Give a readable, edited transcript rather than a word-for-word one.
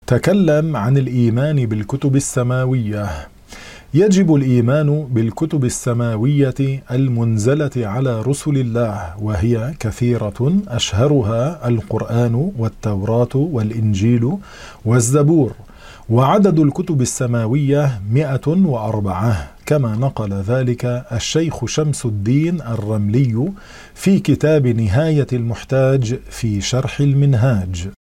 تكلم عن الإيمان بالكتب السماوية. يجب الإيمان بالكتب السماوية المنزلة على رسل الله، وهي كثيرة، أشهرها القرآن والتوراة والإنجيل والزبور، وعدد الكتب السماوية 104، كما نقل ذلك الشيخ شمس الدين الرملي في كتاب نهاية المحتاج في شرح المنهاج.